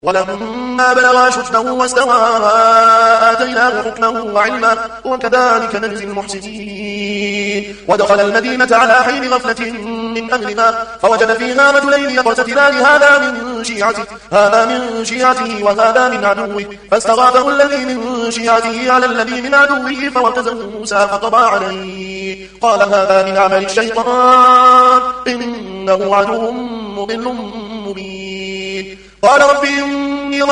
ولما بلغ أشده واستوى آتيناه حكما وعلما وكذلك نجزي المحسنين. ودخل المدينة على حين غفلة من أهلها فوجد فيها رجلين يقتتلان هذا من شيعته وهذا من عدوه فاستغاثه الذي من شيعته على الذي من عدوه فوكزه موسى فقضى عليه قال هذا من عمل الشيطان إنه عدو مضل مبين. قال رب إني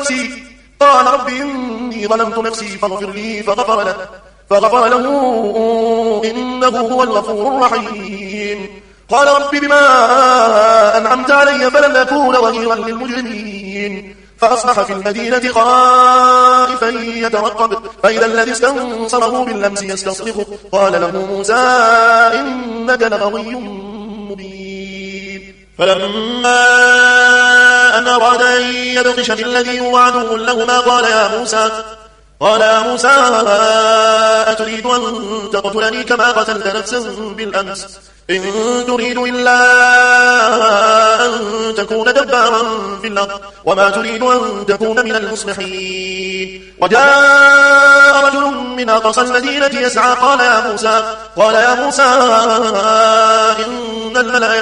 ظلمت نفسي فاغفر لي فغفر له إنه هو الغفور الرحيم. قال رب بما أنعمت علي فلن أكون ظهيرا للمجرمين. فأصبح في المدينة خائفا يترقب فإذا الذي استنصره بالأمس يستصرخه قال له موسى إنك لغوي مبين. فلما أن أراد أن يبطش بالذي هو عدو لهما قال يا موسى أتريد أن تقتلني كما قتلت نفسا بالأمس إن تريد إلا أن تكون دبارا في الأرض وما تريد أن تكون من المصلحين. وجاء رجل من أقصى المدينة يسعى قال يا موسى إن الملأ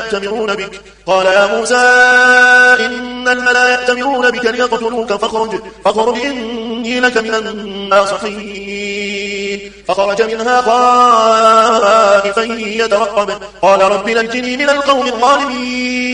يأتمرون بك ليقتلوك فاخرج إني لك من الناصحين. فخرج منها خائفا يترقب قال رب نجني من القوم الظالمين.